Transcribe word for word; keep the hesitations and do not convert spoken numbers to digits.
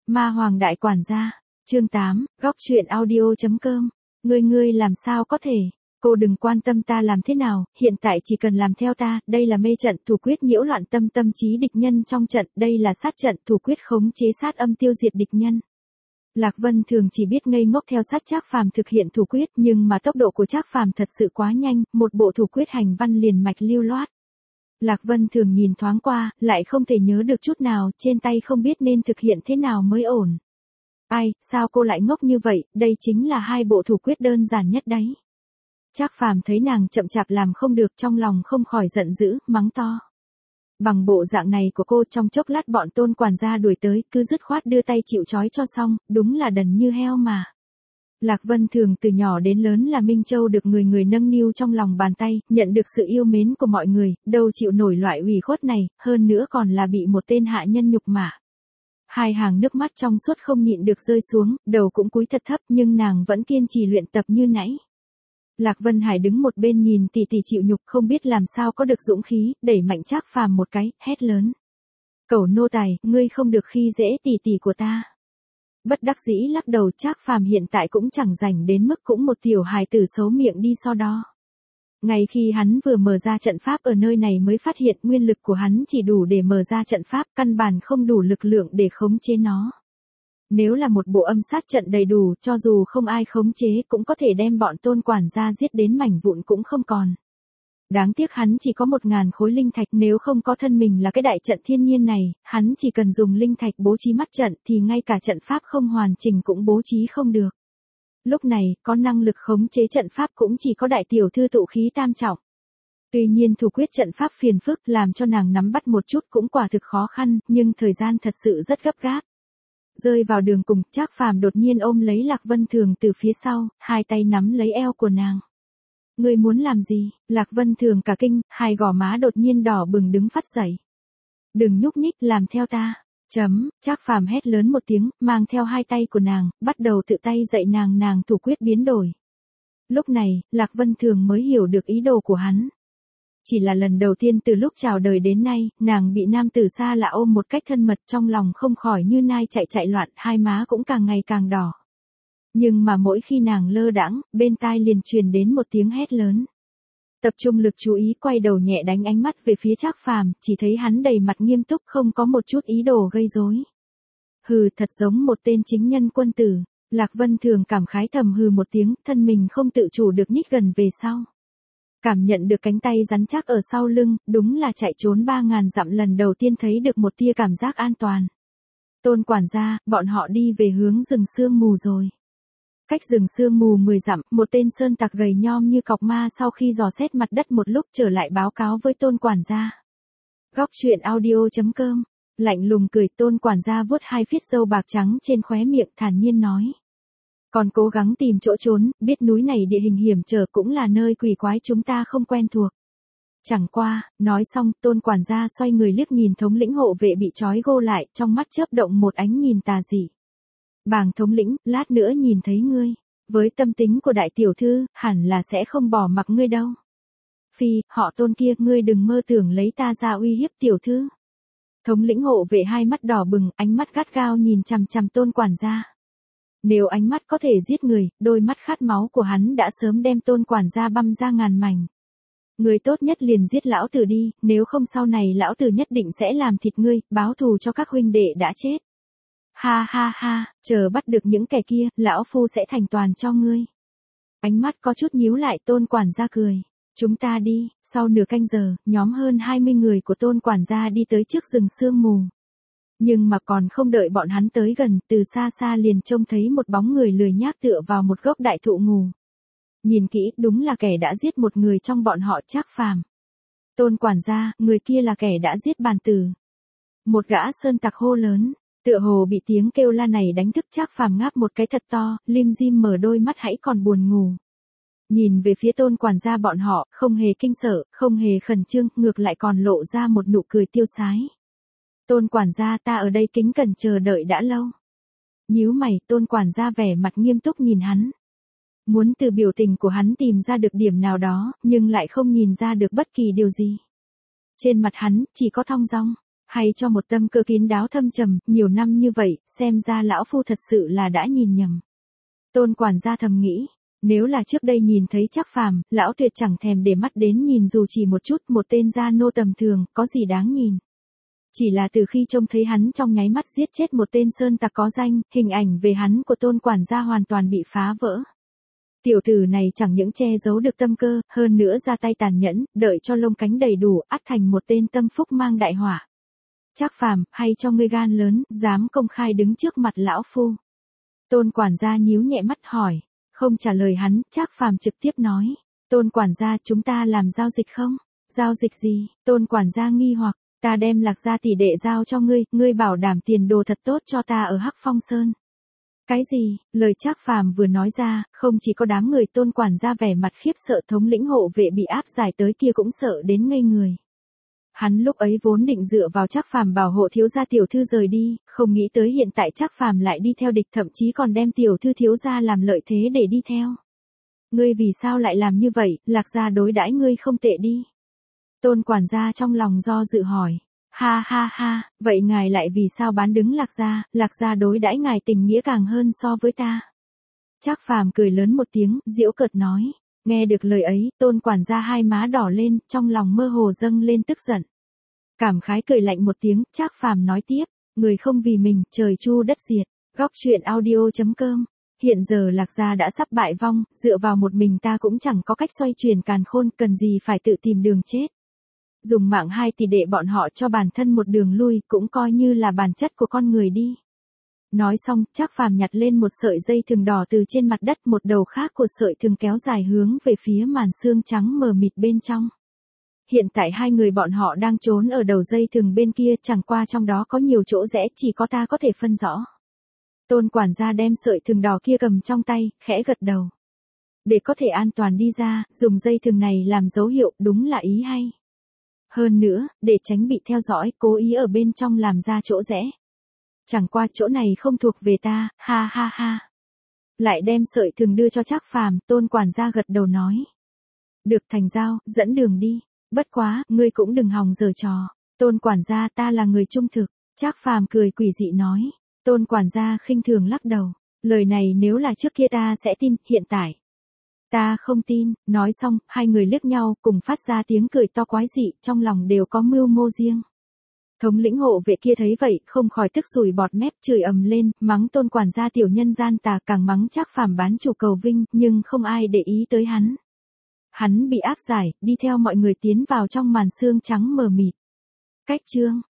Ma Hoàng Đại Quản Gia, chương tám, góc truyện audio.com, ngươi ngươi làm sao có thể, cô đừng quan tâm ta làm thế nào, hiện tại chỉ cần làm theo ta, đây là mê trận thủ quyết nhiễu loạn tâm tâm trí địch nhân trong trận, đây là sát trận thủ quyết khống chế sát âm tiêu diệt địch nhân. Lạc Vân Thường chỉ biết ngây ngốc theo sát Trác Phàm thực hiện thủ quyết, nhưng mà tốc độ của Trác Phàm thật sự quá nhanh, một bộ thủ quyết hành văn liền mạch lưu loát. Lạc Vân Thường nhìn thoáng qua, lại không thể nhớ được chút nào, trên tay không biết nên thực hiện thế nào mới ổn. Ai, sao cô lại ngốc như vậy, đây chính là hai bộ thủ quyết đơn giản nhất đấy. Trác Phàm thấy nàng chậm chạp làm không được, trong lòng không khỏi giận dữ, mắng to. Bằng bộ dạng này của cô, trong chốc lát bọn Tôn quản gia đuổi tới, cứ dứt khoát đưa tay chịu trói cho xong, đúng là đần như heo mà. Lạc Vân Thường từ nhỏ đến lớn là Minh Châu được người người nâng niu trong lòng bàn tay, nhận được sự yêu mến của mọi người, đâu chịu nổi loại ủy khuất này, hơn nữa còn là bị một tên hạ nhân nhục mạ. Hai hàng nước mắt trong suốt không nhịn được rơi xuống, đầu cũng cúi thật thấp, nhưng nàng vẫn kiên trì luyện tập như nãy. Lạc Vân Hải đứng một bên nhìn tỷ tỷ chịu nhục, không biết làm sao có được dũng khí, đẩy mạnh Trác Phàm một cái, hét lớn. Cẩu nô tài, ngươi không được khi dễ tỷ tỷ của ta. Bất đắc dĩ lắc đầu, Trác Phàm hiện tại cũng chẳng rảnh đến mức cũng một tiểu hài tử xấu miệng đi so đo. Ngay khi hắn vừa mở ra trận pháp ở nơi này mới phát hiện nguyên lực của hắn chỉ đủ để mở ra trận pháp, căn bản không đủ lực lượng để khống chế nó. Nếu là một bộ âm sát trận đầy đủ, cho dù không ai khống chế cũng có thể đem bọn Tôn quản gia giết đến mảnh vụn cũng không còn. Đáng tiếc hắn chỉ có một ngàn khối linh thạch, nếu không có thân mình là cái đại trận thiên nhiên này, hắn chỉ cần dùng linh thạch bố trí mắt trận thì ngay cả trận pháp không hoàn chỉnh cũng bố trí không được. Lúc này, có năng lực khống chế trận pháp cũng chỉ có đại tiểu thư Tụ Khí Tam Trọng. Tuy nhiên thủ quyết trận pháp phiền phức làm cho nàng nắm bắt một chút cũng quả thực khó khăn, nhưng thời gian thật sự rất gấp gáp. Rơi vào đường cùng, Trác Phàm đột nhiên ôm lấy Lạc Vân Thường từ phía sau, hai tay nắm lấy eo của nàng. Ngươi muốn làm gì? Lạc Vân Thường cả kinh, hai gò má đột nhiên đỏ bừng đứng phát dậy. Đừng nhúc nhích, làm theo ta. Chấm, Trác Phàm hét lớn một tiếng, mang theo hai tay của nàng, bắt đầu tự tay dạy nàng nàng thủ quyết biến đổi. Lúc này, Lạc Vân Thường mới hiểu được ý đồ của hắn. Chỉ là lần đầu tiên từ lúc chào đời đến nay, nàng bị nam tử xa lạ ôm một cách thân mật, trong lòng không khỏi như nai chạy chạy loạn, hai má cũng càng ngày càng đỏ. Nhưng mà mỗi khi nàng lơ đãng, bên tai liền truyền đến một tiếng hét lớn. Tập trung lực chú ý, quay đầu nhẹ đánh ánh mắt về phía Trác Phàm, chỉ thấy hắn đầy mặt nghiêm túc, không có một chút ý đồ gây rối. Hừ, thật giống một tên chính nhân quân tử. Lạc Vân Thường cảm khái thầm hừ một tiếng, thân mình không tự chủ được nhích gần về sau. Cảm nhận được cánh tay rắn chắc ở sau lưng, đúng là chạy trốn ba ngàn dặm lần đầu tiên thấy được một tia cảm giác an toàn. Tôn quản gia, bọn họ đi về hướng rừng sương mù rồi. Cách rừng sương mù mười dặm, một tên sơn tặc gầy nhom như cọc ma sau khi dò xét mặt đất một lúc trở lại báo cáo với Tôn quản gia. Góc truyện audio.com, lạnh lùng cười, Tôn quản gia vuốt hai phiết râu bạc trắng trên khóe miệng, thản nhiên nói. Còn cố gắng tìm chỗ trốn, biết núi này địa hình hiểm trở cũng là nơi quỷ quái chúng ta không quen thuộc. Chẳng qua, nói xong, Tôn quản gia xoay người liếc nhìn thống lĩnh hộ vệ bị trói gô lại, trong mắt chớp động một ánh nhìn tà dị. Bàng thống lĩnh, lát nữa nhìn thấy ngươi, với tâm tính của đại tiểu thư, hẳn là sẽ không bỏ mặc ngươi đâu. Phi, họ Tôn kia, ngươi đừng mơ tưởng lấy ta ra uy hiếp tiểu thư. Thống lĩnh hộ vệ hai mắt đỏ bừng, ánh mắt gắt gao nhìn chằm chằm Tôn quản gia. Nếu ánh mắt có thể giết người, đôi mắt khát máu của hắn đã sớm đem Tôn quản gia băm ra ngàn mảnh. Người tốt nhất liền giết lão tử đi, nếu không sau này lão tử nhất định sẽ làm thịt ngươi, báo thù cho các huynh đệ đã chết. Ha ha ha, chờ bắt được những kẻ kia, lão phu sẽ thành toàn cho ngươi. Ánh mắt có chút nhíu lại, Tôn quản gia cười. Chúng ta đi. Sau nửa canh giờ, nhóm hơn hai mươi người của Tôn quản gia đi tới trước rừng sương mù. Nhưng mà còn không đợi bọn hắn tới gần, từ xa xa liền trông thấy một bóng người lười nhác tựa vào một gốc đại thụ ngủ. Nhìn kỹ, đúng là kẻ đã giết một người trong bọn họ, Trác Phàm. Tôn quản gia, người kia là kẻ đã giết bàn tử. Một gã sơn tặc hô lớn, tựa hồ bị tiếng kêu la này đánh thức, Trác Phàm ngáp một cái thật to, lim dim mở đôi mắt hãy còn buồn ngủ. Nhìn về phía Tôn quản gia bọn họ, không hề kinh sợ, không hề khẩn trương, ngược lại còn lộ ra một nụ cười tiêu sái. Tôn quản gia, ta ở đây kính cẩn chờ đợi đã lâu. Nhíu mày, Tôn quản gia vẻ mặt nghiêm túc nhìn hắn. Muốn từ biểu tình của hắn tìm ra được điểm nào đó, nhưng lại không nhìn ra được bất kỳ điều gì. Trên mặt hắn, chỉ có thong dong. Hay cho một tâm cơ kín đáo thâm trầm, nhiều năm như vậy, xem ra lão phu thật sự là đã nhìn nhầm. Tôn quản gia thầm nghĩ, nếu là trước đây nhìn thấy Trác Phàm, lão tuyệt chẳng thèm để mắt đến nhìn dù chỉ một chút, một tên gia nô tầm thường, có gì đáng nhìn. Chỉ là từ khi trông thấy hắn trong nháy mắt giết chết một tên sơn tặc có danh, hình ảnh về hắn của Tôn quản gia hoàn toàn bị phá vỡ. Tiểu tử này chẳng những che giấu được tâm cơ, hơn nữa ra tay tàn nhẫn, đợi cho lông cánh đầy đủ, ắt thành một tên tâm phúc mang đại họa. Trác Phàm, hay cho ngươi gan lớn, dám công khai đứng trước mặt lão phu. Tôn quản gia nhíu nhẹ mắt hỏi, không trả lời hắn, Trác Phàm trực tiếp nói, Tôn quản gia, chúng ta làm giao dịch không? Giao dịch gì? Tôn quản gia nghi hoặc, ta đem Lạc gia tỷ đệ giao cho ngươi, ngươi bảo đảm tiền đồ thật tốt cho ta ở Hắc Phong Sơn. Cái gì? Lời Trác Phàm vừa nói ra, không chỉ có đám người Tôn quản gia vẻ mặt khiếp sợ, thống lĩnh hộ vệ bị áp giải tới kia cũng sợ đến ngây người. Hắn lúc ấy vốn định dựa vào Trác Phàm bảo hộ thiếu gia tiểu thư rời đi, không nghĩ tới hiện tại Trác Phàm lại đi theo địch, thậm chí còn đem tiểu thư thiếu gia làm lợi thế để đi theo. Ngươi vì sao lại làm như vậy, Lạc gia đối đãi ngươi không tệ đi. Tôn quản gia trong lòng do dự hỏi. Ha ha ha, vậy ngài lại vì sao bán đứng Lạc gia, Lạc gia đối đãi ngài tình nghĩa càng hơn so với ta. Trác Phàm cười lớn một tiếng, giễu cợt nói. Nghe được lời ấy, Tôn quản gia hai má đỏ lên, trong lòng mơ hồ dâng lên tức giận. Cảm khái cười lạnh một tiếng, Trác Phàm nói tiếp, người không vì mình, trời chu đất diệt. Góc truyện audio chấm com. Hiện giờ Lạc gia đã sắp bại vong, dựa vào một mình ta cũng chẳng có cách xoay chuyển càn khôn, cần gì phải tự tìm đường chết. Dùng mạng hai tỷ đệ bọn họ cho bản thân một đường lui, cũng coi như là bản chất của con người đi. Nói xong, Trác Phàm nhặt lên một sợi dây thừng đỏ từ trên mặt đất, một đầu khác của sợi thừng kéo dài hướng về phía màn xương trắng mờ mịt bên trong. Hiện tại hai người bọn họ đang trốn ở đầu dây thừng bên kia, chẳng qua trong đó có nhiều chỗ rẽ, chỉ có ta có thể phân rõ. Tôn quản gia đem sợi thừng đỏ kia cầm trong tay, khẽ gật đầu. Để có thể an toàn đi ra, dùng dây thừng này làm dấu hiệu, đúng là ý hay. Hơn nữa, để tránh bị theo dõi, cố ý ở bên trong làm ra chỗ rẽ. Chẳng qua chỗ này không thuộc về ta, ha ha ha. Lại đem sợi thừng đưa cho Trác Phàm, Tôn quản gia gật đầu nói. Được, thành giao, dẫn đường đi. Bất quá, ngươi cũng đừng hòng giở trò. Tôn quản gia, ta là người trung thực. Trác Phàm cười quỷ dị nói. Tôn quản gia khinh thường lắc đầu. Lời này nếu là trước kia ta sẽ tin, hiện tại. Ta không tin. Nói xong, hai người liếc nhau, cùng phát ra tiếng cười to quái dị, trong lòng đều có mưu mô riêng. Thống lĩnh hộ vệ kia thấy vậy, không khỏi tức sùi bọt mép, chửi ầm lên, mắng Tôn quản gia tiểu nhân gian tà, càng mắng Trác Phàm bán chủ cầu vinh, nhưng không ai để ý tới hắn. Hắn bị áp giải, đi theo mọi người tiến vào trong màn xương trắng mờ mịt. Cách chương